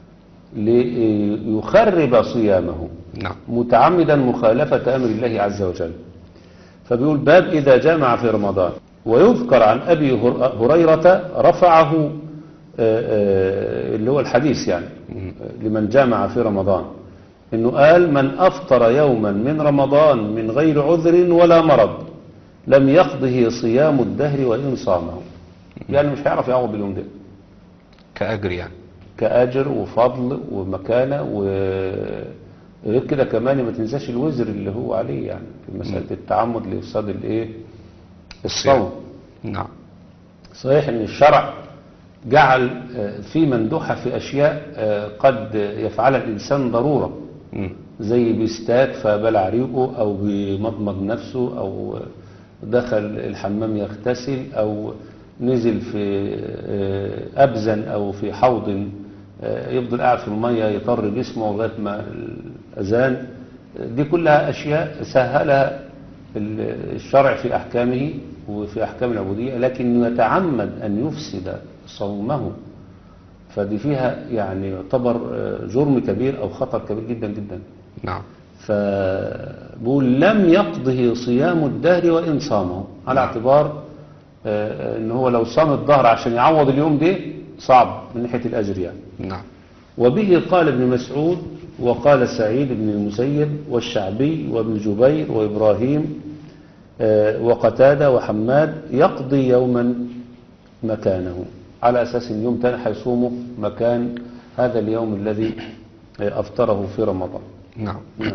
C: ليخرب صيامه.
B: نعم.
C: متعمدا مخالفة أمر الله عز وجل. فبيقول باب إذا جامع في رمضان. ويذكر عن أبي هريرة رفعه اللي هو الحديث يعني لمن جامع في رمضان، إنه قال: من أفطر يوما من رمضان من غير عذر ولا مرض لم يقضه صيام الدهر وإن صامه. يعني مش هيعرف يعوض اليوم ده
B: كأجر، يعني
C: كأجر وفضل ومكانة وغير كده كمان. ما تنساش الوزر اللي هو عليه يعني في مسألة التعمد لإفساد الايه؟ الصوم.
B: نعم.
C: صحيح ان الشرع جعل في مندوحة في أشياء قد يفعلها الإنسان ضرورة، زي بيستاك فبلع ريقه أو بيمضمض نفسه أو دخل الحمام يغتسل أو نزل في أبزن أو في حوض يفضل قاعد في المية يطر جسمه لغاية ما الأذان. دي كلها أشياء سهلها الشرع في أحكامه وفي أحكام العبودية، لكن يتعمد أن يفسد صومه، فدي فيها يعني يعتبر جرم كبير أو خطر كبير جدا جدا.
B: نعم.
C: فبقول لم يقضه صيام الدهر وإن صامه، على اعتبار ان هو لو صام الظهر عشان يعوض اليوم ده صعب من ناحية الأجر يعني.
B: نعم.
C: وبه قال ابن مسعود وقال سعيد بن المسيب والشعبي وابن جبير وإبراهيم وقتادة وحماد يقضي يوما مكانه، على أساس ان يوم تاني هيصومه مكان هذا اليوم الذي أفطره في رمضان.
B: نعم.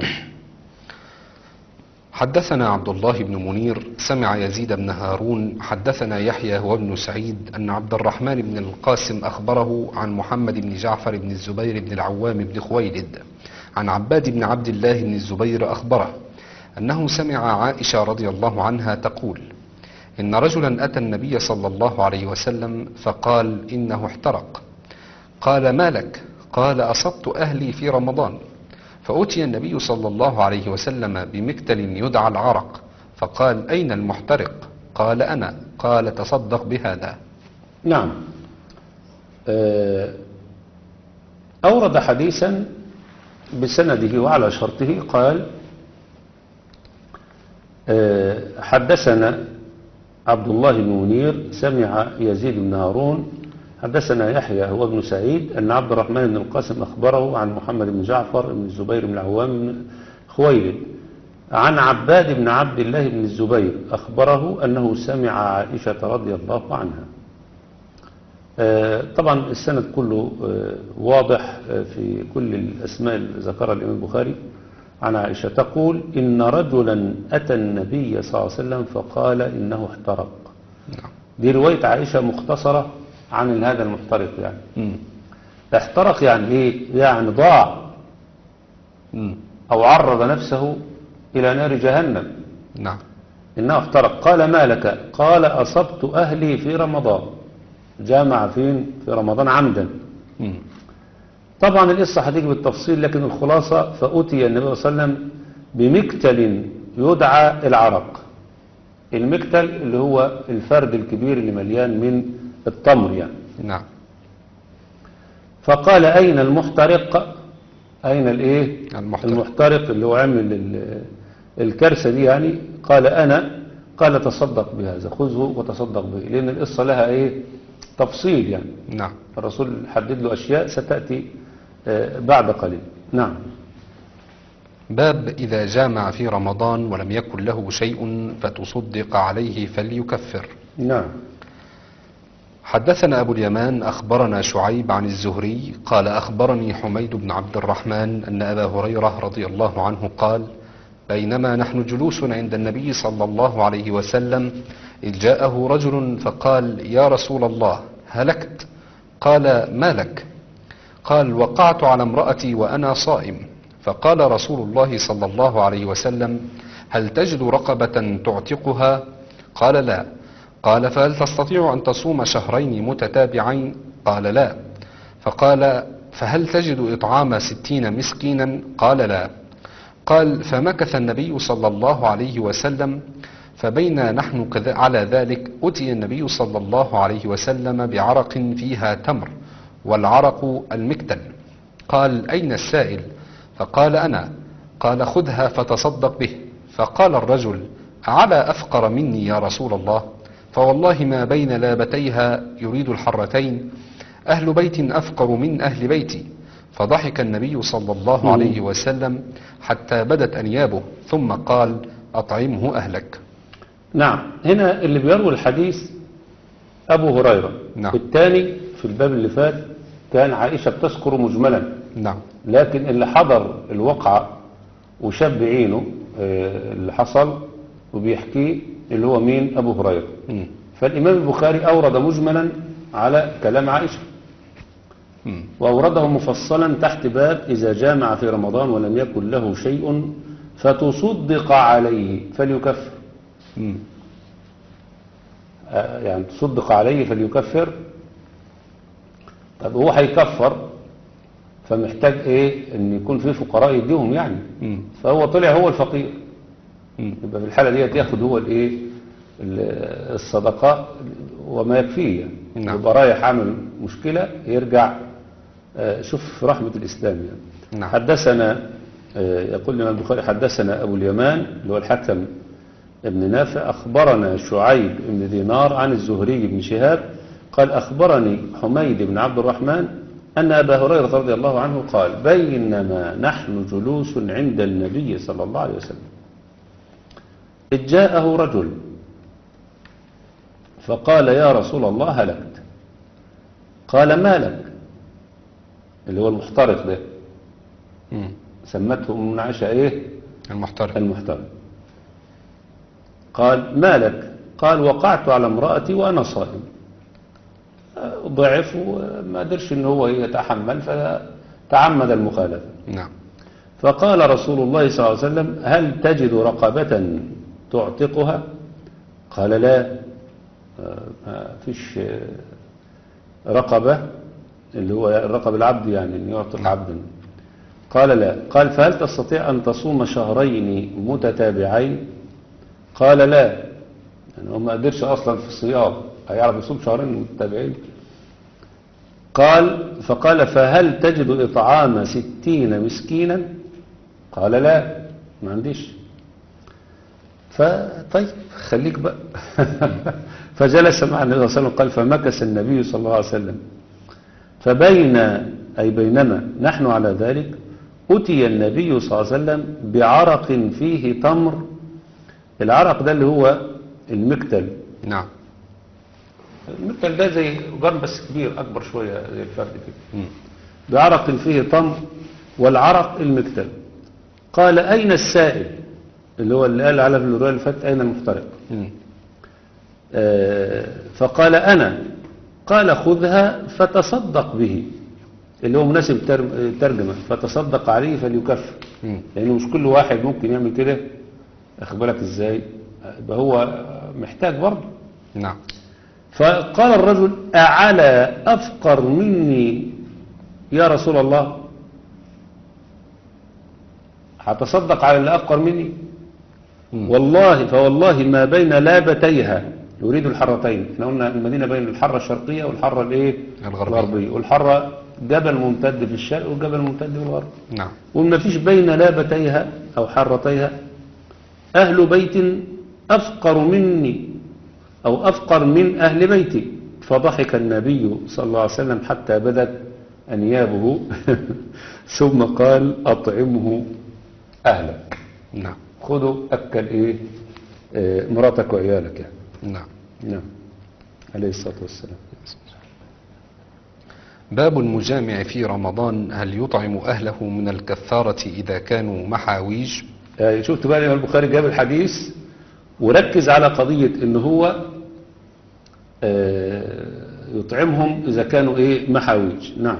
B: حدثنا عبد الله بن منير سمع يزيد بن هارون حدثنا يحيى وابن سعيد أن عبد الرحمن بن القاسم أخبره عن محمد بن جعفر بن الزبير بن العوام بن خويلد عن عباد بن عبد الله بن الزبير أخبره أنه سمع عائشة رضي الله عنها تقول: إن رجلا أتى النبي صلى الله عليه وسلم فقال: إنه احترق. قال: ما لك؟ قال: أصبت أهلي في رمضان. فأتي النبي صلى الله عليه وسلم بمكتل يدعى العرق، فقال: أين المحترق؟ قال: أنا. قال: تصدق بهذا.
C: نعم. أورد حديثا بسنده وعلى شرطه. قال: حدثنا عبد الله بن منير سمع يزيد بن هارون حدثنا يحيى هو ابن سعيد أن عبد الرحمن بن القاسم أخبره عن محمد بن جعفر بن الزبير بن العوام بن خويلد عن عباد بن عبد الله بن الزبير أخبره أنه سمع عائشة رضي الله عنها. طبعا السند كله واضح في كل الأسماء اللي ذكرها الإمام البخاري. عن عائشة تقول: إن رجلا أتى النبي صلى الله عليه وسلم فقال: إنه احترق. دي رواية عائشة مختصرة عن هذا المحترق يعني. احترق يعني ايه؟ يعني ضاع. أو عرض نفسه إلى نار جهنم
B: نعم.
C: إنه احترق. قال ما لك؟ قال أصبت أهلي في رمضان. جامع فين؟ في رمضان عمدا.
B: مم.
C: طبعا القصة هتيجي بالتفصيل، لكن الخلاصة فأتي النبي صلى الله عليه وسلم بمكتل يدعى العرق. المكتل اللي هو الفرد الكبير اللي مليان من التمر يعني.
B: نعم.
C: فقال أين المحترق؟ أين الايه؟ المحترق اللي هو عمل الكارثة دي يعني. قال أنا. قال تصدق بهذا، خذه وتصدق به، لأن القصة لها ايه؟ تفصيل يعني.
B: نعم.
C: الرسول حدد له أشياء ستأتي بعد قليل. نعم.
B: باب إذا جامع في رمضان ولم يكن له شيء فتصدق عليه فليكفر.
C: نعم.
B: حدثنا أبو اليمان أخبرنا شعيب عن الزهري قال أخبرني حميد بن عبد الرحمن أن أبا هريرة رضي الله عنه قال بينما نحن جلوس عند النبي صلى الله عليه وسلم إذ جاءه رجل فقال يا رسول الله هلكت. قال ما لك؟ قال وقعت على امرأتي وأنا صائم. فقال رسول الله صلى الله عليه وسلم هل تجد رقبة تعتقها؟ قال لا. قال فهل تستطيع أن تصوم شهرين متتابعين؟ قال لا. فقال فهل تجد إطعام 60 مسكينا؟ قال لا. قال فمكث النبي صلى الله عليه وسلم فبينا نحن على ذلك أتي النبي صلى الله عليه وسلم بعرق فيها تمر والعرق المكتل. قال أين السائل؟ فقال أنا. قال خذها فتصدق به. فقال الرجل على أفقر مني يا رسول الله؟ فوالله ما بين لابتيها يريد الحرتين أهل بيت أفقر من أهل بيتي. فضحك النبي صلى الله عليه وسلم حتى بدت أنيابه ثم قال أطعمه أهلك.
C: نعم. هنا اللي بيروي الحديث أبو هريرة.
B: نعم.
C: الثاني في الباب اللي فات كان عائشة بتذكر مجملا.
B: نعم.
C: لكن اللي حضر الوقعة وشاف بعينه اللي حصل وبيحكيه اللي هو مين؟ أبو هريرة. فالإمام البخاري أورد مجملا على كلام عائشة وأورده مفصلا تحت باب إذا جامع في رمضان ولم يكن له شيء فتصدق عليه فليكفر. يعني تصدق عليه فليكفر. طب هو هيكفر فمحتاج ايه؟ ان يكون في فقراء يديهم يعني. فهو طلع هو الفقير، يبقى في الحالة ديت ياخد هو الايه؟ الصدقاء وما يكفيه يعني.
B: نعم.
C: يبقى رايح عامل مشكلة يرجع. شوف رحمة الإسلام يعني.
B: نعم.
C: حدثنا يقول الإمام البخاري حدثنا أبو اليمان اللي هو الحكم ابن نافع أخبرنا شعيب بن دينار عن الزهري بن شهاب قال أخبرني حميد بن عبد الرحمن أن أبا هريرة رضي الله عنه قال بينما نحن جلوس عند النبي صلى الله عليه وسلم إذ جاءه رجل فقال يا رسول الله هلكت. قال ما لك؟ اللي هو المحترق ده. سمته أم عائشة ايه؟ المحترق. قال ما لك؟ قال وقعت على امرأتي وأنا صائم. ضعف وما قدرش ان هو يتحمل فتعمد المخالفة.
B: نعم.
C: فقال رسول الله صلى الله عليه وسلم هل تجد رقبة تعتقها؟ قال لا، ما فيش رقبة اللي هو الرقب العبد يعني ان يعتق عبدا. قال لا. قال فهل تستطيع أن تصوم شهرين متتابعين؟ قال لا، يعني هو ما قدرش أصلا في الصيام، هيعرف يصوم شهرين متتابعين؟ فقال فهل تجد إطعام 60 مسكينا؟ قال لا، ما عنديش. فطيب خليك بقى. فجلس مع النبي صلى الله عليه وسلم. قال فمكث النبي صلى الله عليه وسلم بينما نحن على ذلك أتي النبي صلى الله عليه وسلم بعرق فيه تمر. العرق ده اللي هو المكتل.
B: نعم.
C: المكتل ده زي جرم بس كبير أكبر شوية زي الفرد كده. بعرق فيه تمر والعرق المكتل. قال أين السائل؟ اللي هو اللي قال على في الرواية اللي فاتت أين المحترق؟ فقال أنا. قال خذها فتصدق به. اللي هو مناسب ترجمة، فتصدق عليه فليكفر. لأنه مش كل واحد ممكن يعمل كده، أخد بالك إزاي؟ يبقى هو محتاج برضه.
B: نعم.
C: فقال الرجل: أعلى أفقر مني يا رسول الله؟ هتصدق على اللي أفقر مني؟ والله فوالله ما بين لابتيها، يريد الحرتين. احنا قلنا المدينة بين الحرة الشرقية والحرة الايه؟ الغربية. والحرة جبل ممتد في الشرق وجبل ممتد في الغرب.
B: نعم.
C: وما فيش بين لابتيها أو حرتيها أهل بيت أفقر مني أو أفقر من أهل بيتي. فضحك النبي صلى الله عليه وسلم حتى بدت أنيابه ثم قال: أطعمه أهلك.
B: نعم.
C: خذوا أكل إيه مراتك وعيالك يعني.
B: نعم.
C: نعم عليه الصلاة والسلام.
B: باب المجامع في رمضان، هل يطعم أهله من الكفارة إذا كانوا محاويج؟
C: شفت بقى الإمام البخاري جاب الحديث وركز على قضية إن هو يطعمهم إذا كانوا إيه محاويج. نعم.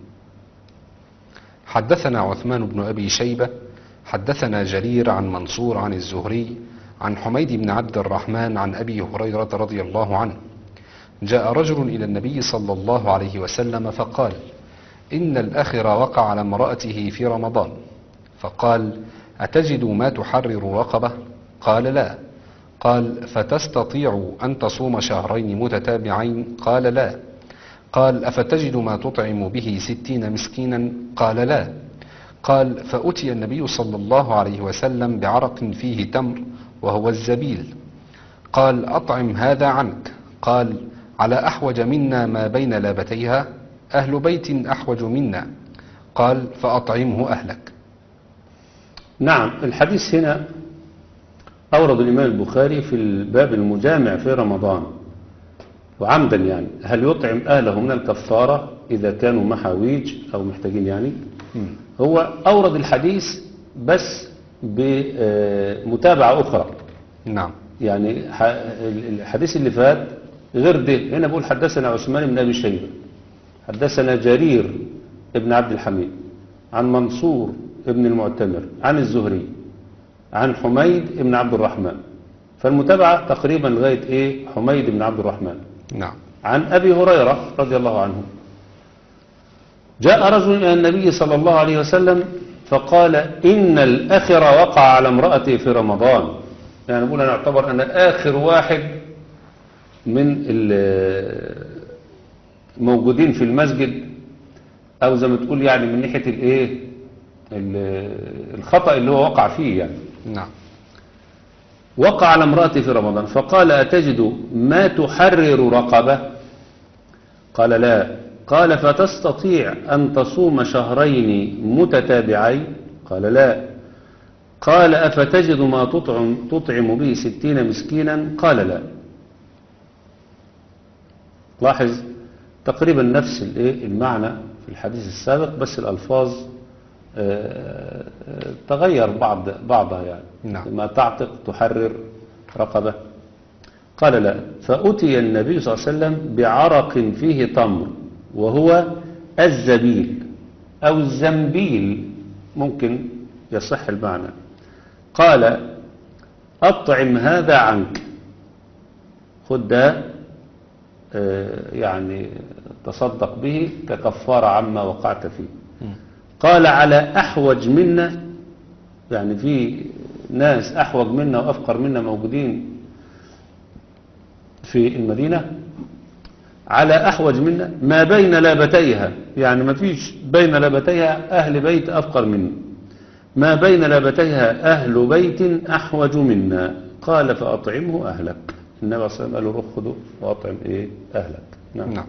B: حدثنا عثمان بن أبي شيبة حدثنا جرير عن منصور عن الزهري عن حميد بن عبد الرحمن عن أبي هريرة رضي الله عنه: جاء رجل إلى النبي صلى الله عليه وسلم فقال: إن الأخر وقع على امرأته في رمضان. فقال: أتجد ما تحرر رقبة؟ قال: لا. قال: فتستطيع أن تصوم شهرين متتابعين؟ قال: لا. قال: أفتجد ما تطعم به 60 مسكينا؟ قال: لا. قال: فأتي النبي صلى الله عليه وسلم بعرق فيه تمر وهو الزبيل. قال: أطعم هذا عنك. قال: على أحوج منا ما بين لابتيها؟ أهل بيت أحوج منا. قال: فأطعمه أهلك.
C: نعم. الحديث هنا أورد الإمام البخاري في الباب المجامع في رمضان وعمدا، يعني هل يطعم أهله من الكفارة إذا كانوا محاويج أو محتاجين يعني. هو أورد الحديث بس بمتابعة أخرى.
B: نعم.
C: يعني الحديث اللي فات غير ده. هنا بقول: حدثنا عثمان بن أبي شيبة حدثنا جرير ابن عبد الحميد عن منصور ابن المعتمر عن الزهري عن حميد ابن عبد الرحمن. فالمتابعة تقريبا لغاية إيه؟ حميد بن عبد الرحمن.
B: نعم.
C: عن أبي هريرة رضي الله عنه: جاء رجل إلى النبي صلى الله عليه وسلم فقال: إن الأخر وقع على امرأتي في رمضان. يعني نقول أنا أعتبر أنا آخر واحد من الموجودين في المسجد، أو زي ما تقول يعني من ناحية الإيه الخطأ اللي هو وقع فيه يعني.
B: نعم.
C: وقع على امرأتي في رمضان. فقال: أتجد ما تحرر رقبة؟ قال: لا. قال: فتستطيع أن تصوم شهرين متتابعين؟ قال: لا. قال: أفتجد ما تطعم به 60 مسكينا؟ قال: لا. لاحظ تقريبا نفس المعنى في الحديث السابق، بس الألفاظ تغير بعضها يعني.
B: نعم.
C: ما تعتق تحرر رقبة. قال: لا. فأتي النبي صلى الله عليه وسلم بعرق فيه تمر وهو الزبيل أو الزنبيل، ممكن يصح المعنى. قال: أطعم هذا عنك. خد ده يعني تصدق به ككفارة عما وقعت فيه. قال: على أحوج منا، يعني في ناس أحوج منا وأفقر منا موجودين في المدينة. على أحوج منا ما بين لابتيها، يعني ما فيش بين لابتيها أهل بيت أفقر منا، ما بين لابتيها أهل بيت أحوج منا. قال: فأطعمه أهلك. النبي صلى الله عليه وسلم قال له: روح خذه وأطعم إيه أهلك. نعم.
B: نعم.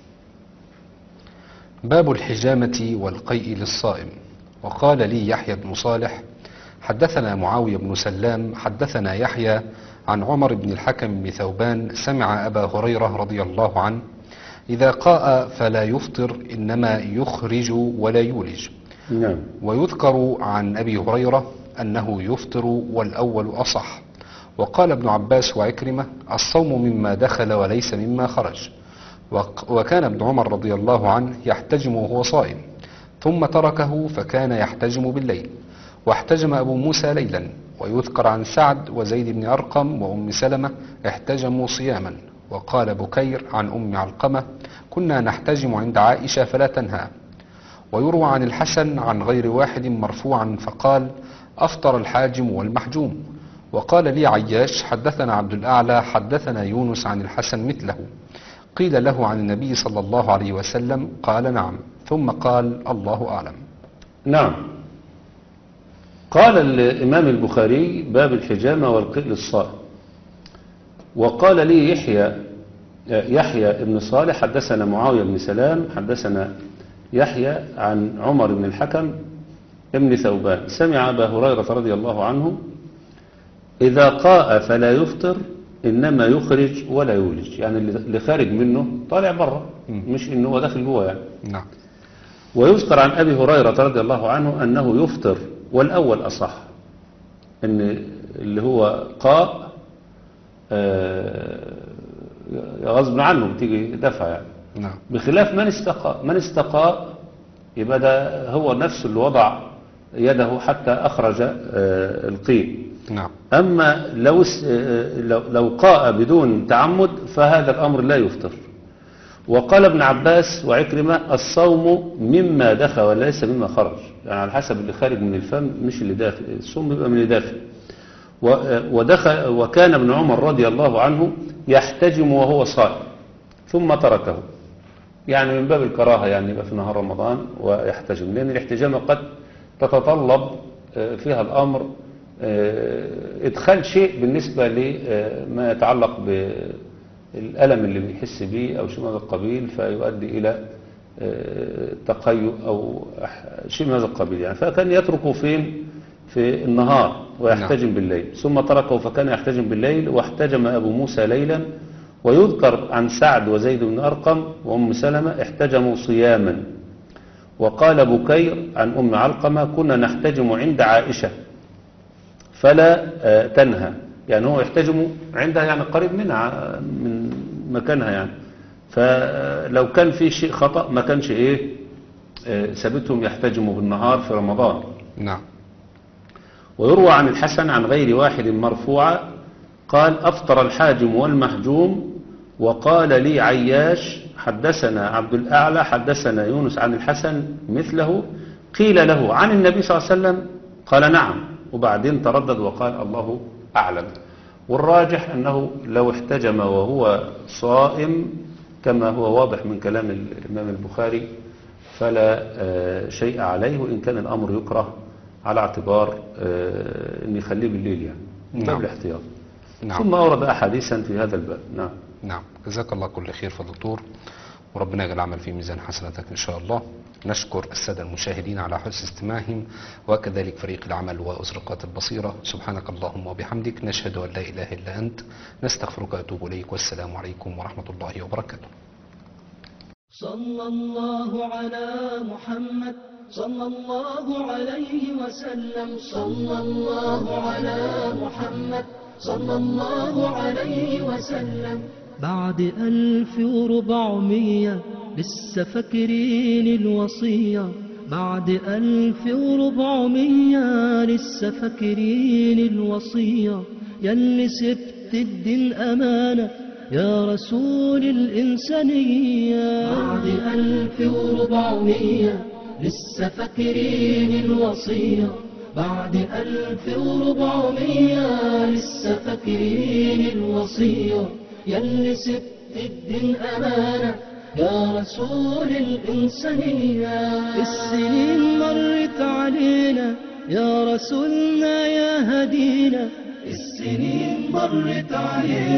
B: باب الحجامة والقيء للصائم. وقال لي يحيى بن صالح حدثنا معاوية بن سلام حدثنا يحيى عن عمر بن الحكم بن ثوبان سمع أبا هريرة رضي الله عنه: إذا قاء فلا يفطر إنما يخرج ولا يولج.
C: نعم.
B: ويذكر عن أبي هريرة أنه يفطر والأول أصح. وقال ابن عباس وعكرمة: الصوم مما دخل وليس مما خرج. وكان ابن عمر رضي الله عنه يحتجم وهو صائم، ثم تركه فكان يحتجم بالليل، واحتجم أبو موسى ليلا. ويذكر عن سعد وزيد بن أرقم وأم سلمة احتجموا صياما. وقال بكير عن أم علقمة: كنا نحتجم عند عائشة فلا تنهى. ويروى عن الحسن عن غير واحد مرفوعا فقال: أفطر الحاجم والمحجوم. وقال لي عياش: حدثنا عبد الأعلى حدثنا يونس عن الحسن مثله. قيل له عن النبي صلى الله عليه وسلم؟ قال: نعم. ثم قال: الله أعلم.
C: نعم. قال الإمام البخاري: باب الحجامة والقيء للصائم. وقال لي يحيى ابن صالح حدثنا معاوية بن سلام حدثنا يحيى عن عمر بن الحكم ابن ثوبان سمع أبا هريرة رضي الله عنه: إذا قاء فلا يفطر إنما يخرج ولا يولج. يعني اللي خارج منه طالع بره، مش إنه هو داخل جوه يعني.
B: نعم.
C: ويذكر عن أبي هريرة رضي الله عنه أنه يفطر، والأول أصح، إن اللي هو قاء غصب عنه بتيجي دفع يعني.
B: نعم.
C: بخلاف من استقى يبقى ده هو نفسه اللي وضع يده حتى أخرج القيء.
B: نعم.
C: أما لو قاء بدون تعمد فهذا الأمر لا يفطر. وقال ابن عباس وعكرمة: الصوم مما دخل وليس مما خرج، يعني على حسب اللي خارج من الفم مش اللي داخل، الصوم بيبقى من اللي داخل. وكان ابن عمر رضي الله عنه يحتجم وهو صائم ثم تركه، يعني من باب الكراهة، يعني يبقى في نهار رمضان ويحتجم، لأن الاحتجامة قد تتطلب فيها الأمر إدخال شيء بالنسبة لما يتعلق بالألم اللي بيحس به أو شيء من هذا القبيل، فيؤدي إلى تقيؤ أو شيء من هذا القبيل يعني. فكان يتركه فين؟ في النهار ويحتجم بالليل، ثم تركه فكان يحتجم بالليل. واحتجم أبو موسى ليلا. ويذكر عن سعد وزيد بن أرقم وأم سلمة احتجموا صياما. وقال بكير عن أم علقمة: كنا نحتجم عند عائشة فلا تنهى، يعني هو يحتجم عندها يعني قريب منها من مكانها يعني، فلو كان في شيء خطأ ما كانش سابتهم يحتجموا بالنهار في رمضان.
B: نعم.
C: ويروى عن الحسن عن غير واحد مرفوعا قال: أفطر الحاجم والمحجوم. وقال لي عياش: حدثنا عبد الأعلى حدثنا يونس عن الحسن مثله. قيل له عن النبي صلى الله عليه وسلم؟ قال: نعم. وبعدين تردد وقال: الله أعلم. والراجح أنه لو احتجم وهو صائم كما هو واضح من كلام الإمام البخاري فلا شيء عليه، وإن كان الأمر يكره على اعتبار أن يخليه بالليل يعني من باب الاحتياط.
B: نعم.
C: ثم أورد أحاديثا في هذا الباب. نعم.
B: نعم. جزاك الله كل خير فضل الدكتور، وربنا يجعل العمل في ميزان حسناتك إن شاء الله. نشكر السادة المشاهدين على حسن استماعهم، وكذلك فريق العمل وأزرقات البصيرة. سبحانك اللهم وبحمدك، نشهد أن لا إله إلا أنت، نستغفرك وأتوب إليك، والسلام عليكم ورحمة الله وبركاته.
A: صلى الله على محمد صلى الله عليه وسلم. صلى الله على محمد صلى الله عليه وسلم. بعد 1400 لسه فاكرين الوصية، بعد 1400 لسه فاكرين الوصية، ياللي سبت الدين أمانة يا رسول الإنسانية. بعد 1400 لسه فاكرين الوصية، بعد 1400 لسه فاكرين الوصية، ياللي سبت الدين أمانة يا رسول الإنسانية. السنين مرت علينا يا رسولنا يا هدينا، السنين مرت علينا